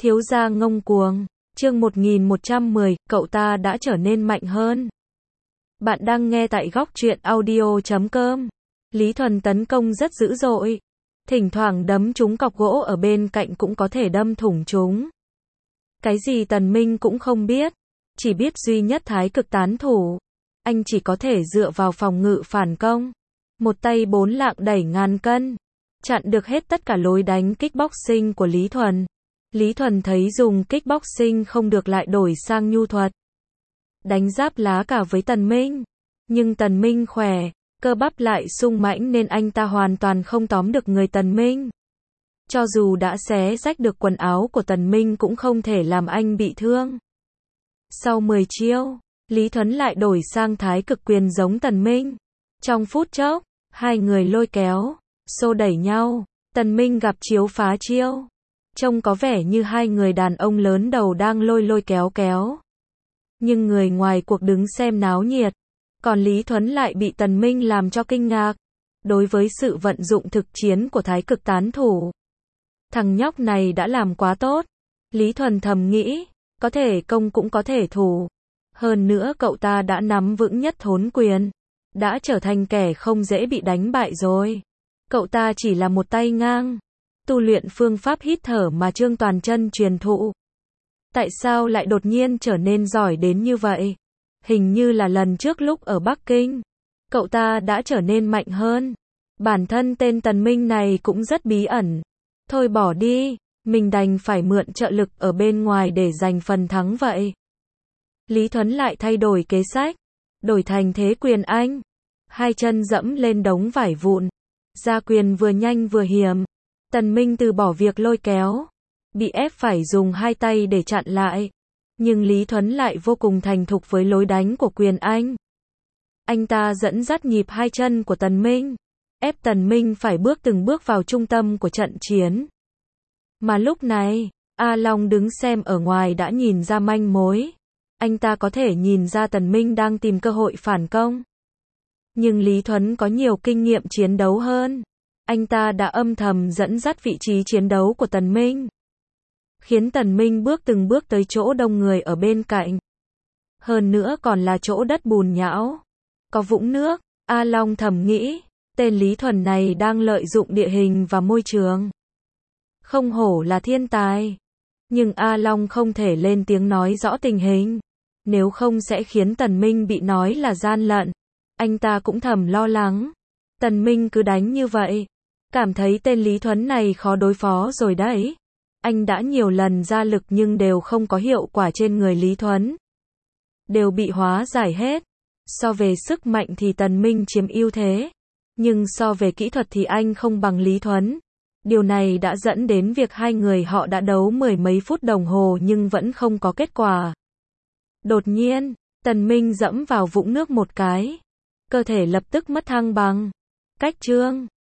Thiếu gia ngông cuồng. Chương 1110, cậu ta đã trở nên mạnh hơn. Bạn đang nghe tại góc truyện audio.com. Lý Thuần tấn công rất dữ dội. Thỉnh thoảng đấm trúng cọc gỗ ở bên cạnh cũng có thể đâm thủng chúng. Cái gì Tần Minh cũng không biết. Chỉ biết duy nhất thái cực tán thủ. Anh chỉ có thể dựa vào phòng ngự phản công. Một tay 4 lạng đẩy ngàn cân. Chặn được hết tất cả lối đánh kickboxing của Lý Thuần. Lý Thuần thấy dùng kickboxing không được lại đổi sang nhu thuật. Đánh giáp lá cả với Tần Minh. Nhưng Tần Minh khỏe, cơ bắp lại sung mãnh nên anh ta hoàn toàn không tóm được người Tần Minh. Cho dù đã xé rách được quần áo của Tần Minh cũng không thể làm anh bị thương. Sau 10 chiêu, Lý Thuần lại đổi sang thái cực quyền giống Tần Minh. Trong phút chốc, hai người lôi kéo, xô đẩy nhau. Tần Minh gặp chiếu phá chiêu. Trông có vẻ như hai người đàn ông lớn đầu đang lôi kéo kéo. Nhưng người ngoài cuộc đứng xem náo nhiệt. Còn Lý Thuần lại bị Tần Minh làm cho kinh ngạc. Đối với sự vận dụng thực chiến của thái cực tán thủ. Thằng nhóc này đã làm quá tốt. Lý Thuần thầm nghĩ, có thể công cũng có thể thủ. Hơn nữa cậu ta đã nắm vững nhất thốn quyền. Đã trở thành kẻ không dễ bị đánh bại rồi. Cậu ta chỉ là một tay ngang. Tu luyện phương pháp hít thở mà Trương Toàn Chân truyền thụ. Tại sao lại đột nhiên trở nên giỏi đến như vậy? Hình như là lần trước lúc ở Bắc Kinh, cậu ta đã trở nên mạnh hơn. Bản thân tên Tần Minh này cũng rất bí ẩn. Thôi bỏ đi, mình đành phải mượn trợ lực ở bên ngoài để giành phần thắng vậy. Lý Thuần lại thay đổi kế sách, đổi thành thế quyền Anh. Hai chân dẫm lên đống vải vụn, ra quyền vừa nhanh vừa hiểm. Tần Minh từ bỏ việc lôi kéo, bị ép phải dùng hai tay để chặn lại. Nhưng Lý Thuần lại vô cùng thành thục với lối đánh của quyền Anh. Anh ta dẫn dắt nhịp hai chân của Tần Minh, ép Tần Minh phải bước từng bước vào trung tâm của trận chiến. Mà lúc này, A Long đứng xem ở ngoài đã nhìn ra manh mối. Anh ta có thể nhìn ra Tần Minh đang tìm cơ hội phản công. Nhưng Lý Thuần có nhiều kinh nghiệm chiến đấu hơn. Anh ta đã âm thầm dẫn dắt vị trí chiến đấu của Tần Minh. Khiến Tần Minh bước từng bước tới chỗ đông người ở bên cạnh. Hơn nữa còn là chỗ đất bùn nhão. Có vũng nước. A Long thầm nghĩ, tên Lý Thuần này đang lợi dụng địa hình và môi trường. Không hổ là thiên tài. Nhưng A Long không thể lên tiếng nói rõ tình hình. Nếu không sẽ khiến Tần Minh bị nói là gian lận. Anh ta cũng thầm lo lắng. Tần Minh cứ đánh như vậy. Cảm thấy tên Lý Thuần này khó đối phó rồi đấy. Anh đã nhiều lần ra lực nhưng đều không có hiệu quả trên người Lý Thuần. Đều bị hóa giải hết. So về sức mạnh thì Tần Minh chiếm ưu thế. Nhưng so về kỹ thuật thì anh không bằng Lý Thuần. Điều này đã dẫn đến việc hai người họ đã đấu mười mấy phút đồng hồ nhưng vẫn không có kết quả. Đột nhiên, Tần Minh dẫm vào vũng nước một cái. Cơ thể lập tức mất thăng bằng. Cách Trương